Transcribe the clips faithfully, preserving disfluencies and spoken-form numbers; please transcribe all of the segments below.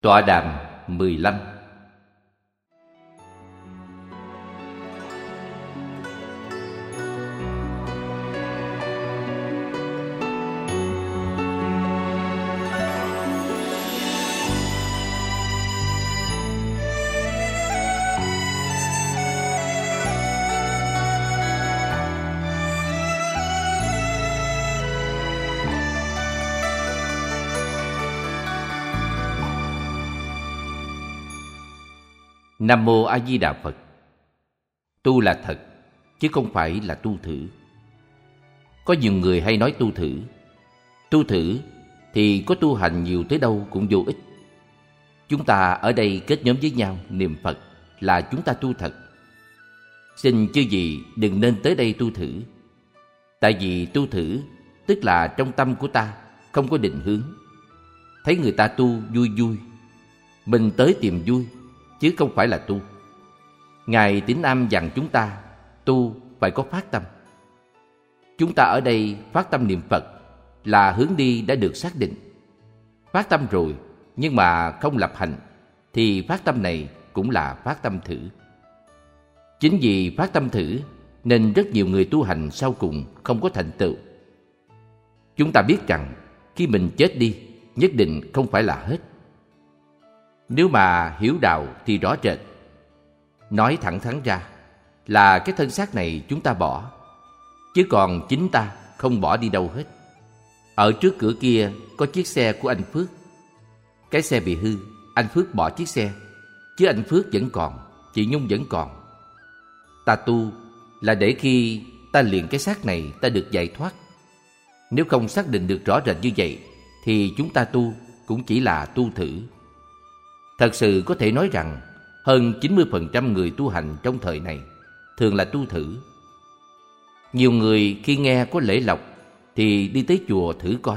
Tọa đàm mười lăm. Nam Mô A Di Đà Phật. Tu là thật, chứ không phải là tu thử. Có nhiều người hay nói tu thử. Tu thử thì có tu hành nhiều tới đâu cũng vô ích. Chúng ta ở đây kết nhóm với nhau niệm Phật là chúng ta tu thật. Xin chư vị đừng nên tới đây tu thử. Tại vì tu thử tức là trong tâm của ta không có định hướng. Thấy người ta tu vui vui, mình tới tìm vui, chứ không phải là tu. Ngài Tín Am dặn chúng ta tu phải có phát tâm. Chúng ta ở đây phát tâm niệm Phật là hướng đi đã được xác định. Phát tâm rồi nhưng mà không lập hành thì phát tâm này cũng là phát tâm thử. Chính vì phát tâm thử nên rất nhiều người tu hành sau cùng không có thành tựu. Chúng ta biết rằng khi mình chết đi nhất định không phải là hết. Nếu mà hiểu đạo thì rõ rệt. Nói thẳng thắn ra là cái thân xác này chúng ta bỏ, chứ còn chính ta không bỏ đi đâu hết. Ở trước cửa kia có chiếc xe của anh Phước. Cái xe bị hư, anh Phước bỏ chiếc xe, chứ anh Phước vẫn còn, chị Nhung vẫn còn. Ta tu là để khi ta luyện cái xác này ta được giải thoát. Nếu không xác định được rõ rệt như vậy thì chúng ta tu cũng chỉ là tu thử. Thật sự có thể nói rằng hơn chín mươi phần trăm người tu hành trong thời này thường là tu thử. Nhiều người khi nghe có lễ lộc thì đi tới chùa thử coi.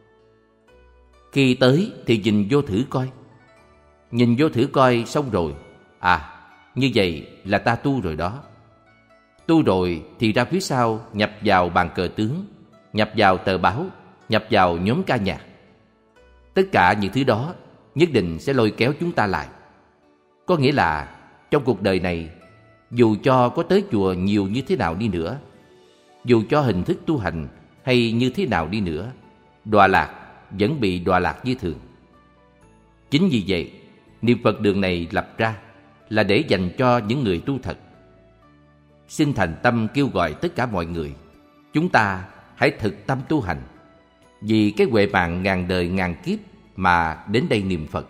Khi tới thì nhìn vô thử coi. Nhìn vô thử coi xong rồi, à, như vậy là ta tu rồi đó. Tu rồi thì ra phía sau nhập vào bàn cờ tướng, nhập vào tờ báo, nhập vào nhóm ca nhạc. Tất cả những thứ đó nhất định sẽ lôi kéo chúng ta lại. Có nghĩa là trong cuộc đời này, dù cho có tới chùa nhiều như thế nào đi nữa, dù cho hình thức tu hành hay như thế nào đi nữa, đọa lạc vẫn bị đọa lạc như thường. Chính vì vậy, niệm Phật đường này lập ra là để dành cho những người tu thật. Xin thành tâm kêu gọi tất cả mọi người, chúng ta hãy thực tâm tu hành, vì cái huệ mạng ngàn đời ngàn kiếp mà đến đây niệm Phật.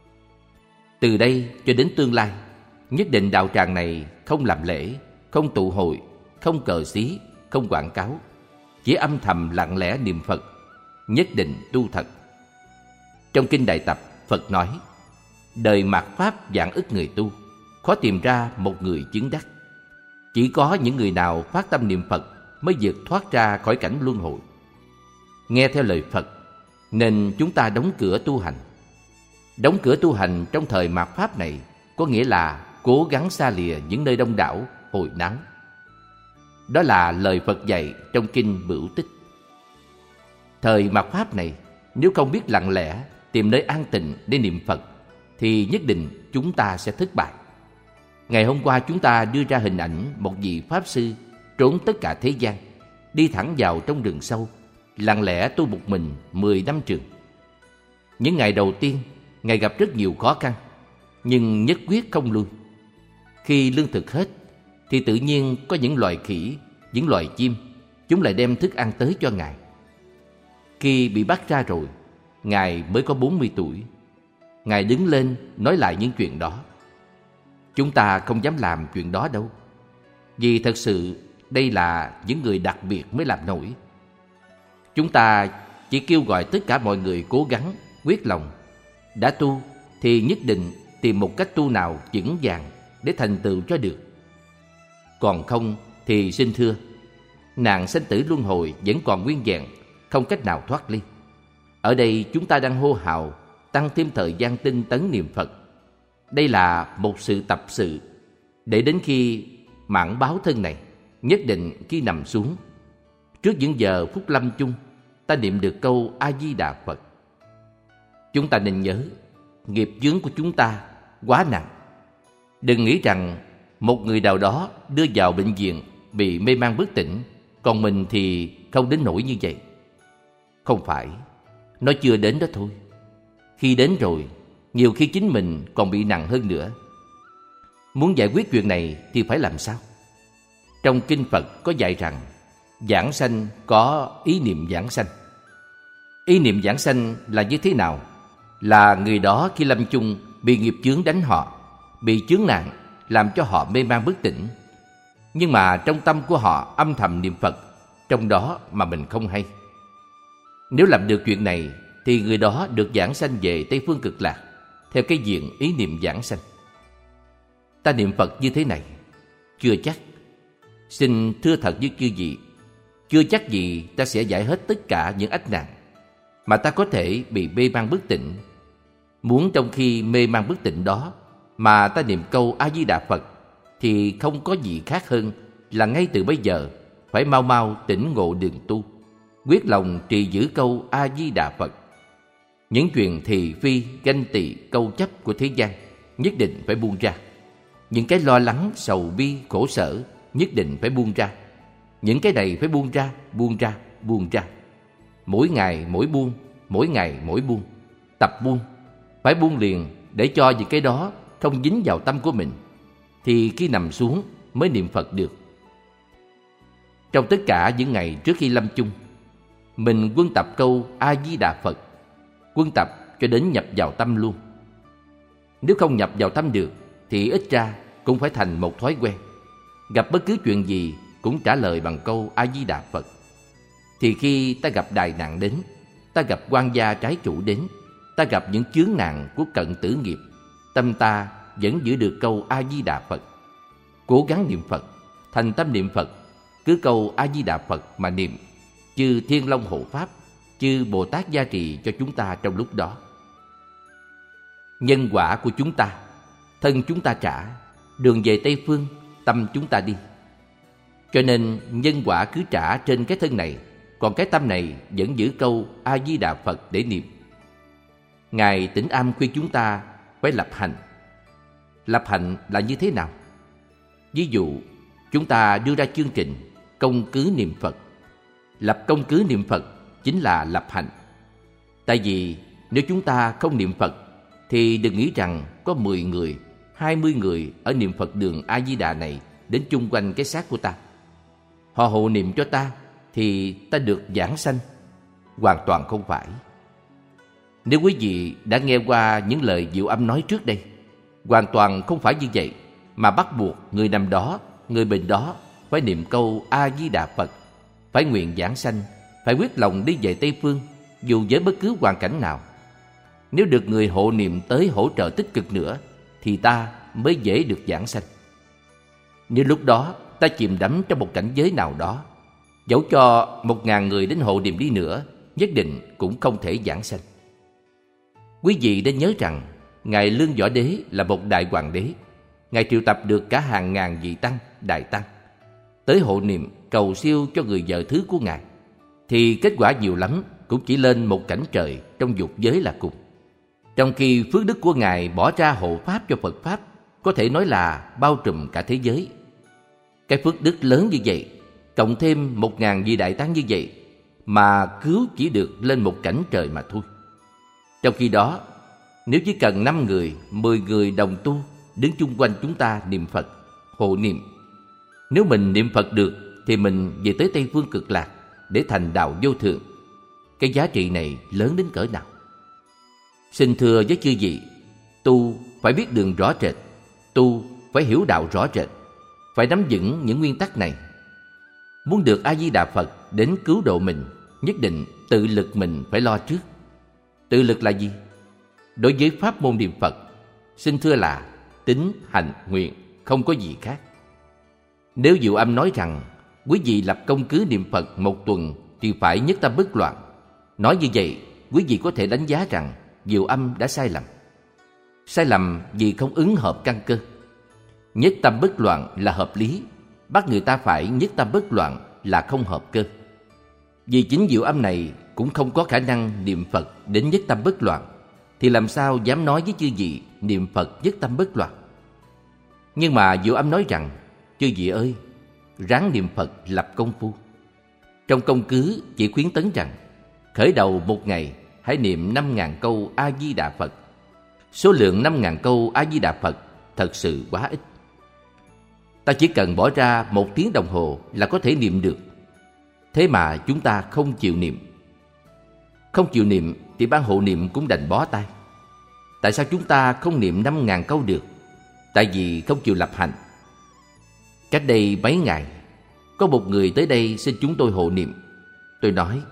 Từ đây cho đến tương lai, nhất định đạo tràng này không làm lễ, không tụ hội, không cờ xí, không quảng cáo, chỉ âm thầm lặng lẽ niệm Phật, nhất định tu thật. Trong Kinh Đại Tập, Phật nói, đời mạt Pháp vạn ức người tu, khó tìm ra một người chứng đắc. Chỉ có những người nào phát tâm niệm Phật mới vượt thoát ra khỏi cảnh luân hồi. Nghe theo lời Phật nên chúng ta đóng cửa tu hành. Đóng cửa tu hành trong thời mạt Pháp này có nghĩa là cố gắng xa lìa những nơi đông đảo, hồi náo. Đó là lời Phật dạy trong Kinh Bửu Tích. Thời mạt Pháp này, nếu không biết lặng lẽ tìm nơi an tịnh để niệm Phật thì nhất định chúng ta sẽ thất bại. Ngày hôm qua chúng ta đưa ra hình ảnh một vị Pháp Sư trốn tất cả thế gian, đi thẳng vào trong rừng sâu, lặng lẽ tu một mình mười năm trường. Những ngày đầu tiên, Ngài gặp rất nhiều khó khăn, nhưng nhất quyết không lui. Khi lương thực hết, thì tự nhiên có những loài khỉ, những loài chim, chúng lại đem thức ăn tới cho Ngài. Khi bị bắt ra rồi, Ngài mới có bốn mươi tuổi. Ngài đứng lên nói lại những chuyện đó. Chúng ta không dám làm chuyện đó đâu, vì thật sự đây là những người đặc biệt mới làm nổi. Chúng ta chỉ kêu gọi tất cả mọi người cố gắng, quyết lòng. Đã tu thì nhất định tìm một cách tu nào vững vàng để thành tựu cho được. Còn không thì xin thưa, nạn sanh tử luân hồi vẫn còn nguyên vẹn, không cách nào thoát ly. Ở đây chúng ta đang hô hào tăng thêm thời gian tinh tấn niệm Phật. Đây là một sự tập sự, để đến khi mãn báo thân này, nhất định khi nằm xuống, trước những giờ phút lâm chung, ta niệm được câu A Di Đà Phật. Chúng ta nên nhớ, nghiệp chướng của chúng ta quá nặng. Đừng nghĩ rằng một người nào đó đưa vào bệnh viện bị mê man bất tỉnh, còn mình thì không đến nỗi như vậy. Không phải, nó chưa đến đó thôi. Khi đến rồi, nhiều khi chính mình còn bị nặng hơn nữa. Muốn giải quyết chuyện này thì phải làm sao? Trong Kinh Phật có dạy rằng giảng sanh có ý niệm giảng sanh. Ý niệm giảng sanh là như thế nào? Là người đó khi lâm chung bị nghiệp chướng đánh họ, bị chướng nạn làm cho họ mê man bất tỉnh. Nhưng mà trong tâm của họ âm thầm niệm Phật, trong đó mà mình không hay. Nếu làm được chuyện này thì người đó được giảng sanh về Tây Phương Cực Lạc theo cái diện ý niệm giảng sanh. Ta niệm Phật như thế này? Chưa chắc. Xin thưa thật với chư vị, chưa chắc gì ta sẽ giải hết tất cả những ách nạn, mà ta có thể bị mê man bất tỉnh. Muốn trong khi mê man bất tỉnh đó mà ta niệm câu A-di-đà Phật thì không có gì khác hơn là ngay từ bây giờ phải mau mau tỉnh ngộ đường tu, quyết lòng trì giữ câu A-di-đà Phật. Những chuyện thị phi, ganh tị, câu chấp của thế gian nhất định phải buông ra. Những cái lo lắng, sầu bi, khổ sở nhất định phải buông ra. Những cái này phải buông ra, buông ra, buông ra. Mỗi ngày mỗi buông, mỗi ngày mỗi buông. Tập buông, phải buông liền để cho những cái đó không dính vào tâm của mình, thì khi nằm xuống mới niệm Phật được. Trong tất cả những ngày trước khi lâm chung, mình quân tập câu A-di-đà Phật, quân tập cho đến nhập vào tâm luôn. Nếu không nhập vào tâm được thì ít ra cũng phải thành một thói quen. Gặp bất cứ chuyện gì cũng trả lời bằng câu A-di-đà Phật. Thì khi ta gặp đại nạn đến, ta gặp quan gia trái chủ đến, ta gặp những chướng nạn của cận tử nghiệp, tâm ta vẫn giữ được câu A-di-đà Phật. Cố gắng niệm Phật, thành tâm niệm Phật, cứ câu A-di-đà Phật mà niệm, chư Thiên Long hộ pháp, chư Bồ Tát gia trì cho chúng ta trong lúc đó. Nhân quả của chúng ta, thân chúng ta trả, đường về Tây Phương, tâm chúng ta đi. Cho nên nhân quả cứ trả trên cái thân này, còn cái tâm này vẫn giữ câu A-di-đà Phật để niệm. Ngài Tĩnh Am khuyên chúng ta phải lập hành. Lập hành là như thế nào? Ví dụ, chúng ta đưa ra chương trình công cứ niệm Phật. Lập công cứ niệm Phật chính là lập hành. Tại vì nếu chúng ta không niệm Phật thì đừng nghĩ rằng có mười người, hai mươi người ở niệm Phật đường A-di-đà này đến chung quanh cái xác của ta. Họ hộ niệm cho ta thì ta được giảng sanh. Hoàn toàn không phải. Nếu quý vị đã nghe qua những lời Diệu Âm nói trước đây, hoàn toàn không phải như vậy, mà bắt buộc người nằm đó, người bệnh đó phải niệm câu A-di-đà Phật, phải nguyện giảng sanh, phải quyết lòng đi về Tây Phương, dù với bất cứ hoàn cảnh nào. Nếu được người hộ niệm tới hỗ trợ tích cực nữa, thì ta mới dễ được giảng sanh. Nếu lúc đó ta chìm đắm trong một cảnh giới nào đó, dẫu cho một ngàn người đến hộ niệm đi nữa, nhất định cũng không thể giảng sanh. Quý vị nên nhớ rằng Ngài Lương Võ Đế là một đại hoàng đế. Ngài triệu tập được cả hàng ngàn vị tăng, đại tăng tới hộ niệm cầu siêu cho người vợ thứ của Ngài, thì kết quả nhiều lắm cũng chỉ lên một cảnh trời trong dục giới là cùng. Trong khi phước đức của Ngài bỏ ra hộ pháp cho Phật Pháp có thể nói là bao trùm cả thế giới. Cái phước đức lớn như vậy, cộng thêm một ngàn vị đại tăng như vậy, mà cứu chỉ được lên một cảnh trời mà thôi. Trong khi đó, nếu chỉ cần năm người, mười người đồng tu đứng chung quanh chúng ta niệm Phật, hộ niệm, nếu mình niệm Phật được thì mình về tới Tây Phương Cực Lạc để thành đạo vô thượng. Cái giá trị này lớn đến cỡ nào? Xin thưa với chư vị, tu phải biết đường rõ rệt, tu phải hiểu đạo rõ rệt, phải nắm vững những nguyên tắc này. Muốn được A-di-đà Phật đến cứu độ mình, nhất định tự lực mình phải lo trước. Tự lực là gì? Đối với pháp môn niệm Phật, xin thưa là tín, hành, nguyện, không có gì khác. Nếu Diệu Âm nói rằng quý vị lập công cứ niệm Phật một tuần thì phải nhất tâm bất loạn, nói như vậy quý vị có thể đánh giá rằng Diệu Âm đã sai lầm. Sai lầm vì không ứng hợp căn cơ. Nhất tâm bất loạn là hợp lý, bắt người ta phải nhất tâm bất loạn là không hợp cơ. Vì chính Diệu Âm này cũng không có khả năng niệm Phật đến nhất tâm bất loạn, thì làm sao dám nói với chư vị niệm Phật nhất tâm bất loạn. Nhưng mà Diệu Âm nói rằng, chư vị ơi, ráng niệm Phật lập công phu. Trong công cứ chỉ khuyến tấn rằng, khởi đầu một ngày hãy niệm năm ngàn câu A-di-đà Phật. Số lượng năm ngàn câu A-di-đà Phật thật sự quá ít. Ta chỉ cần bỏ ra một tiếng đồng hồ là có thể niệm được. Thế mà chúng ta không chịu niệm. Không chịu niệm thì ban hộ niệm cũng đành bó tay. Tại sao chúng ta không niệm năm ngàn câu được? Tại vì không chịu lập hành. Cách đây mấy ngày, có một người tới đây xin chúng tôi hộ niệm. Tôi nói,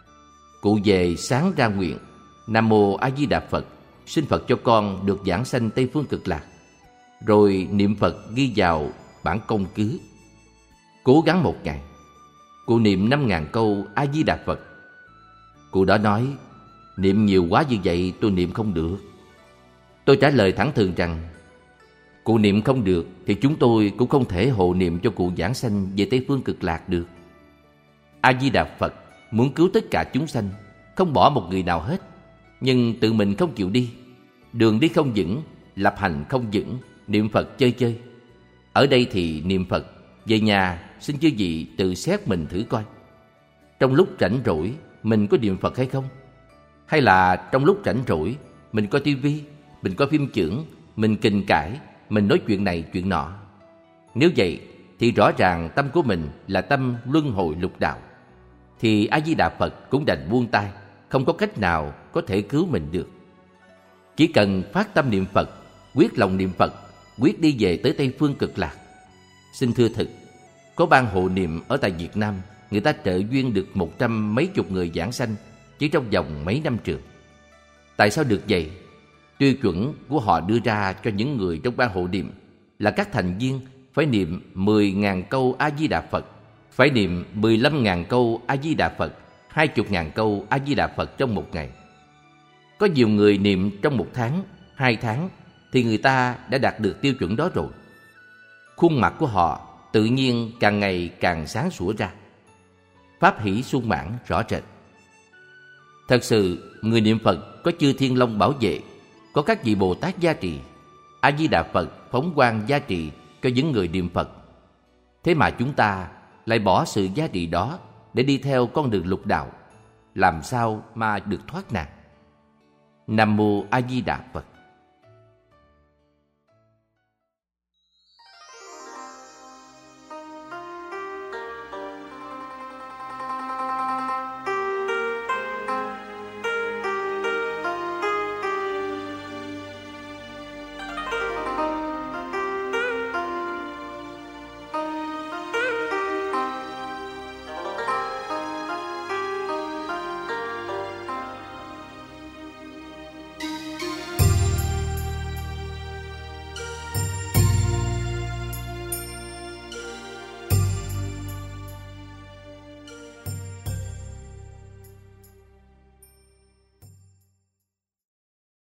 cụ về sáng ra nguyện, Nam Mô A Di Đà Phật, xin Phật cho con được giảng sanh Tây Phương Cực Lạc. Rồi niệm Phật ghi vào bản công cứ. Cố gắng một ngày, cụ niệm năm ngàn câu A Di Đà Phật. Cụ đó nói, niệm nhiều quá như vậy tôi niệm không được. Tôi trả lời thẳng thừng rằng, cụ niệm không được thì chúng tôi cũng không thể hộ niệm cho cụ giảng sanh về Tây Phương Cực Lạc được. A Di Đà Phật muốn cứu tất cả chúng sanh, không bỏ một người nào hết, nhưng tự mình không chịu đi. Đường đi không vững, lập hành không vững, niệm Phật chơi chơi. Ở đây thì niệm Phật, về nhà xin chư vị tự xét mình thử coi. Trong lúc rảnh rỗi mình có niệm Phật hay không? Hay là trong lúc rảnh rỗi mình coi tivi, mình coi phim chưởng, mình kình cãi, mình nói chuyện này chuyện nọ? Nếu vậy thì rõ ràng tâm của mình là tâm luân hồi lục đạo, thì A Di Đà Phật cũng đành buông tay, không có cách nào có thể cứu mình được. Chỉ cần phát tâm niệm Phật, quyết lòng niệm Phật, quyết đi về tới Tây Phương Cực Lạc. Xin thưa thực, có ban hộ niệm ở tại Việt Nam, người ta trợ duyên được một trăm mấy chục người giảng sanh chỉ trong vòng mấy năm trường. Tại sao được vậy? Tiêu chuẩn của họ đưa ra cho những người trong ban hộ niệm là các thành viên phải niệm mười ngàn câu A-di-đà Phật, phải niệm mười lăm ngàn câu A-di-đà Phật, hai mươi ngàn câu A-di-đà Phật trong một ngày. Có nhiều người niệm trong một tháng, hai tháng thì người ta đã đạt được tiêu chuẩn đó rồi. Khuôn mặt của họ tự nhiên càng ngày càng sáng sủa ra, pháp hỷ sung mãn rõ rệt. Thật sự, người niệm Phật có chư Thiên Long bảo vệ, có các vị Bồ Tát gia trì, A Di Đà Phật phóng quang gia trì cho những người niệm Phật. Thế mà chúng ta lại bỏ sự gia trì đó để đi theo con đường lục đạo, làm sao mà được thoát nạn? Nam Mô A Di Đà Phật.